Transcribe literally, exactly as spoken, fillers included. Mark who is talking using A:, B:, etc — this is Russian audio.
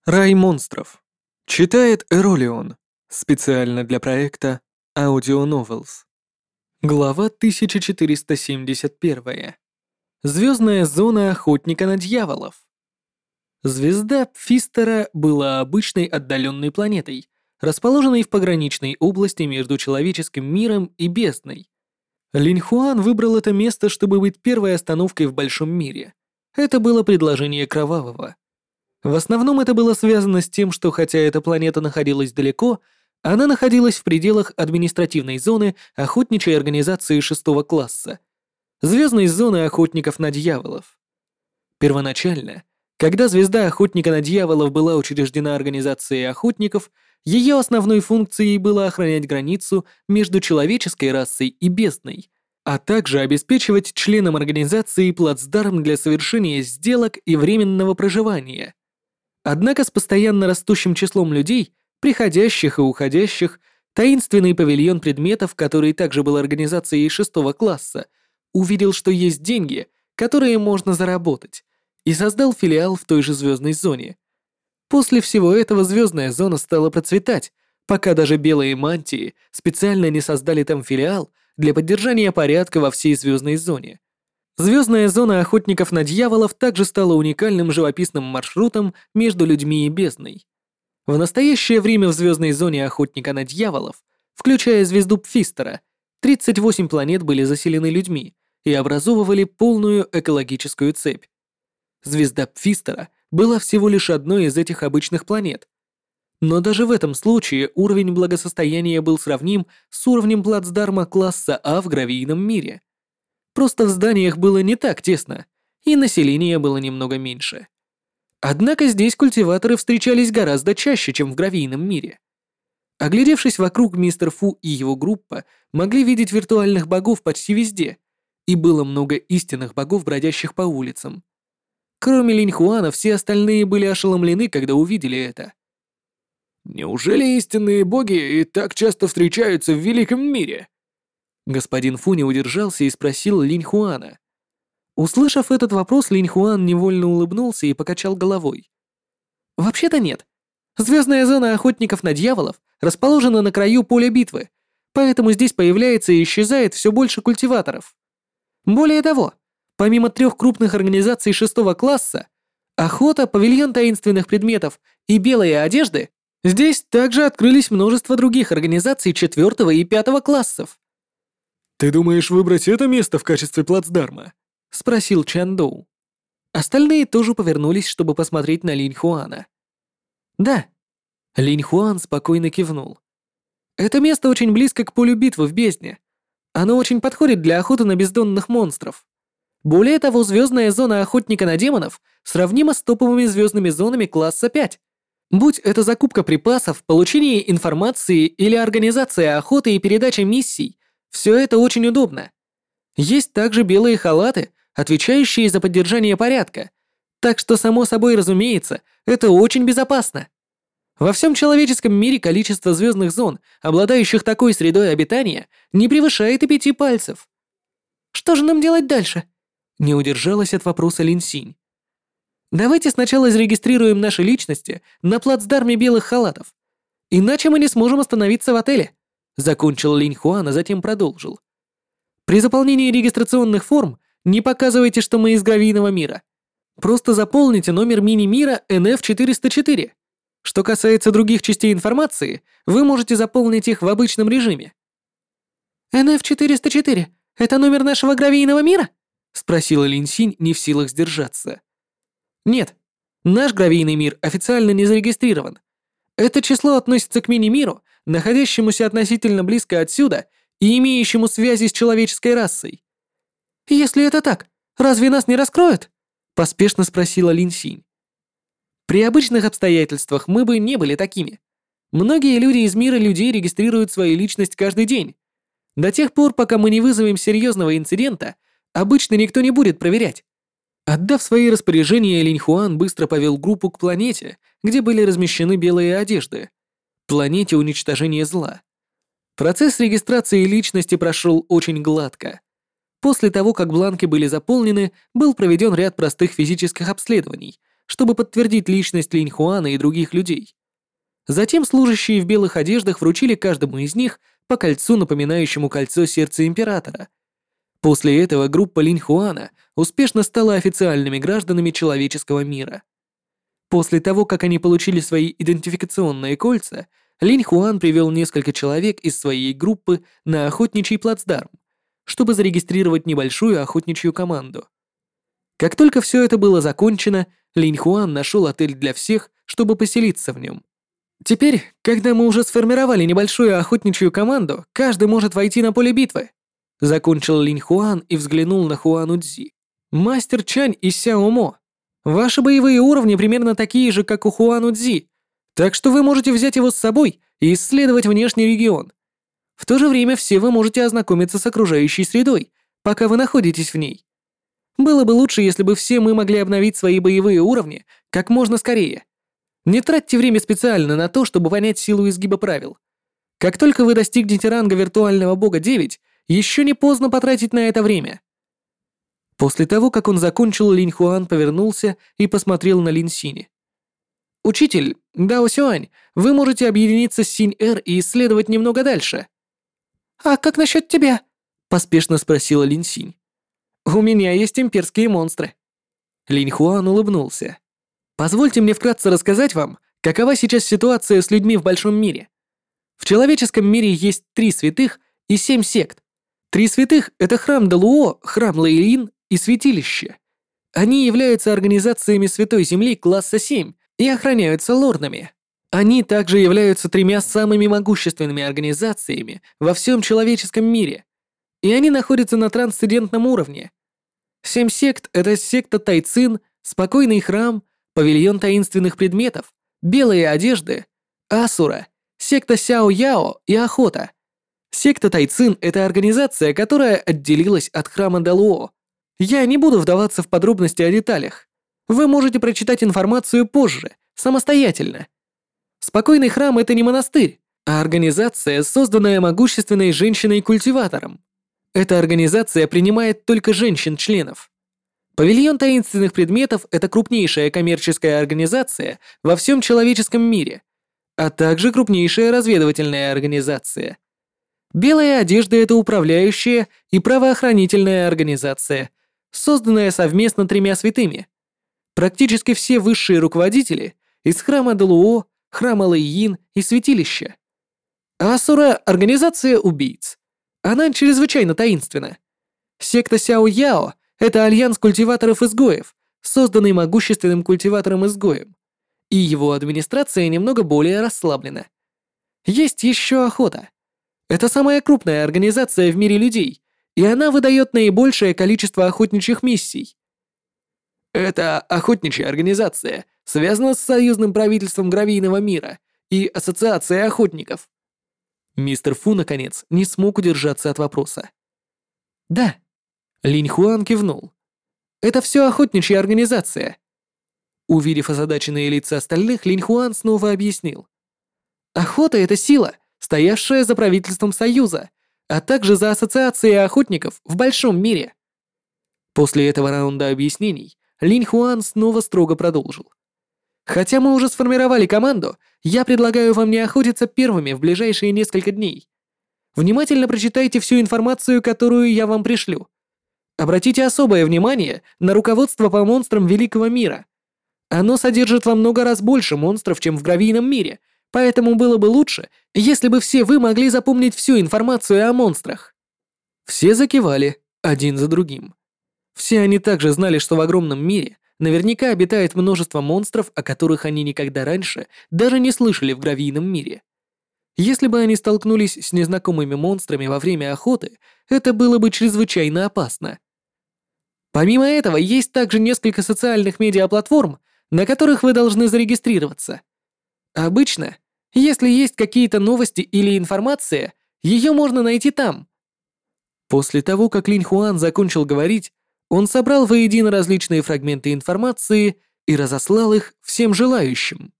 A: Рай монстров. Читает Эролион. Специально для проекта Audio Novels. Глава тысяча четыреста семьдесят один. Звездная зона охотника на дьяволов. Звезда Пфистера была обычной отдаленной планетой, расположенной в пограничной области между человеческим миром и бездной. Линьхуан выбрал это место, чтобы быть первой остановкой в большом мире. Это было предложение Кровавого. В основном это было связано с тем, что хотя эта планета находилась далеко, она находилась в пределах административной зоны охотничьей организации шестого класса, звездной зоны охотников на дьяволов. Первоначально, когда звезда охотника на дьяволов была учреждена организацией охотников, ее основной функцией было охранять границу между человеческой расой и бездной, а также обеспечивать членам организации плацдарм для совершения сделок и временного проживания. Однако с постоянно растущим числом людей, приходящих и уходящих, таинственный павильон предметов, который также был организацией шестого класса, увидел, что есть деньги, которые можно заработать, и создал филиал в той же звездной зоне. После всего этого звездная зона стала процветать, пока даже белые мантии специально не создали там филиал для поддержания порядка во всей звездной зоне. Звездная зона охотников на дьяволов также стала уникальным живописным маршрутом между людьми и бездной. В настоящее время в звездной зоне охотника на дьяволов, включая звезду Пфистера, тридцать восемь планет были заселены людьми и образовывали полную экологическую цепь. Звезда Пфистера была всего лишь одной из этих обычных планет. Но даже в этом случае уровень благосостояния был сравним с уровнем плацдарма класса А в гравийном мире. Просто в зданиях было не так тесно, и население было немного меньше. Однако здесь культиваторы встречались гораздо чаще, чем в гравийном мире. Оглядевшись вокруг, мистер Фу и его группа могли видеть виртуальных богов почти везде, и было много истинных богов, бродящих по улицам. Кроме Линьхуана, все остальные были ошеломлены, когда увидели это.
B: «Неужели истинные боги и так часто встречаются в великом мире?»
A: Господин Фу не удержался и спросил Линьхуана. Услышав этот вопрос, Линьхуан невольно улыбнулся и покачал головой. «Вообще-то нет. Звездная зона охотников на дьяволов расположена на краю поля битвы, поэтому здесь появляется и исчезает все больше культиваторов. Более того, помимо трех крупных организаций шестого класса, охота, павильон таинственных предметов и белые одежды, здесь также открылись множество других организаций четвертого и пятого классов.
B: «Ты думаешь выбрать это место в качестве плацдарма?»
A: — спросил Чан Доу. Остальные тоже повернулись, чтобы посмотреть на Линьхуана. «Да». Линьхуан спокойно кивнул. «Это место очень близко к полю битвы в бездне. Оно очень подходит для охоты на бездонных монстров. Более того, звездная зона охотника на демонов сравнима с топовыми звездными зонами класса пять. Будь это закупка припасов, получение информации или организация охоты и передача миссий, все это очень удобно. Есть также белые халаты, отвечающие за поддержание порядка, так что, само собой разумеется, это очень безопасно. Во всем человеческом мире количество звездных зон, обладающих такой средой обитания, не превышает и пяти пальцев. «Что же нам делать дальше?» — не удержалась от вопроса Линсинь. «Давайте сначала зарегистрируем наши личности на плацдарме белых халатов, иначе мы не сможем остановиться в отеле», — закончил Линьхуан, а затем продолжил. «При заполнении регистрационных форм не показывайте, что мы из гравийного мира. Просто заполните номер мини-мира эн эф четыреста четыре. Что касается других частей информации, вы можете заполнить их в обычном режиме». «эн эф четыреста четыре — это номер нашего гравийного мира?» — спросила Линсинь, не в силах сдержаться. «Нет, наш гравийный мир официально не зарегистрирован. Это число относится к мини-миру, находящемуся относительно близко отсюда и имеющему связи с человеческой расой». «Если это так, разве нас не раскроют?» — поспешно спросила Линсинь. «При обычных обстоятельствах мы бы не были такими. Многие люди из мира людей регистрируют свою личность каждый день. До тех пор, пока мы не вызовем серьезного инцидента, обычно никто не будет проверять». Отдав свои распоряжения, Линьхуан быстро повел группу к планете, где были размещены белые одежды. Планете уничтожения зла. Процесс регистрации личности прошел очень гладко. После того, как бланки были заполнены, был проведен ряд простых физических обследований, чтобы подтвердить личность Линь Хуана и других людей. Затем служащие в белых одеждах вручили каждому из них по кольцу, напоминающему кольцо сердца императора. После этого группа Линь Хуана успешно стала официальными гражданами человеческого мира. После того, как они получили свои идентификационные кольца, Линь Хуан привел несколько человек из своей группы на охотничий плацдарм, чтобы зарегистрировать небольшую охотничью команду. Как только все это было закончено, Линь Хуан нашел отель для всех, чтобы поселиться в нем. Теперь, когда мы уже сформировали небольшую охотничью команду, каждый может войти на поле битвы. Закончил Линь Хуан и взглянул на Хуану Цзи. Мастер Чань и Сяо Мо. Ваши боевые уровни примерно такие же, как у Хуану Цзи, так что вы можете взять его с собой и исследовать внешний регион. В то же время все вы можете ознакомиться с окружающей средой, пока вы находитесь в ней. Было бы лучше, если бы все мы могли обновить свои боевые уровни как можно скорее. Не тратьте время специально на то, чтобы понять силу изгиба правил. Как только вы достигнете ранга виртуального бога девять, еще не поздно потратить на это время. После того, как он закончил, Линь Хуан повернулся и посмотрел на Лин Синя. «Учитель, Дао Сюань, вы можете объединиться с Синь-Эр и исследовать немного дальше». «А как насчет тебя?» — поспешно спросила Лин Синь. «У меня есть имперские монстры». Линь Хуан улыбнулся. «Позвольте мне вкратце рассказать вам, какова сейчас ситуация с людьми в большом мире. В человеческом мире есть три святых и семь сект. Три святых — это храм Далуо, храм Лэйлин и святилище. Они являются организациями Святой Земли класса семь и охраняются лордами. Они также являются тремя самыми могущественными организациями во всем человеческом мире, и они находятся на трансцендентном уровне. Семь сект — это секта Тайцин, спокойный храм, павильон таинственных предметов, белые одежды, Асура, секта Сяо Яо и охота. Секта Тайцин — это организация, которая отделилась от храма Далуо. Я не буду вдаваться в подробности о деталях. Вы можете прочитать информацию позже, самостоятельно. Спокойный храм — это не монастырь, а организация, созданная могущественной женщиной-культиватором. Эта организация принимает только женщин-членов. Павильон таинственных предметов — это крупнейшая коммерческая организация во всем человеческом мире, а также крупнейшая разведывательная организация. Белая одежда — это управляющая и правоохранительная организация, созданная совместно тремя святыми. Практически все высшие руководители из храма Далуо, храма Лэйин и святилища. Асура — организация убийц. Она чрезвычайно таинственна. Секта Сяо Яо — это альянс культиваторов-изгоев, созданный могущественным культиватором-изгоем. И его администрация немного более расслаблена. Есть еще охота. Это самая крупная организация в мире людей, и она выдает наибольшее количество охотничьих миссий. Эта охотничья организация связана с союзным правительством Гравийного мира и Ассоциацией охотников. Мистер Фу, наконец, не смог удержаться от вопроса. «Да». Линь Хуан кивнул. «Это все охотничья организация». Увидев озадаченные лица остальных, Линь Хуан снова объяснил. «Охота — это сила, стоявшая за правительством Союза, а также за Ассоциацией охотников в большом мире». После этого раунда объяснений Линь Хуан снова строго продолжил. «Хотя мы уже сформировали команду, я предлагаю вам не охотиться первыми в ближайшие несколько дней. Внимательно прочитайте всю информацию, которую я вам пришлю. Обратите особое внимание на руководство по монстрам Великого мира. Оно содержит во много раз больше монстров, чем в Гравийном мире, поэтому было бы лучше, если бы все вы могли запомнить всю информацию о монстрах». Все закивали, один за другим. Все они также знали, что в огромном мире наверняка обитает множество монстров, о которых они никогда раньше даже не слышали в Гравийном мире. Если бы они столкнулись с незнакомыми монстрами во время охоты, это было бы чрезвычайно опасно. Помимо этого, есть также несколько социальных медиаплатформ, на которых вы должны зарегистрироваться. Обычно, если есть какие-то новости или информация, ее можно найти там. После того, как Линь Хуан закончил говорить, он собрал воедино различные фрагменты информации и разослал их всем желающим.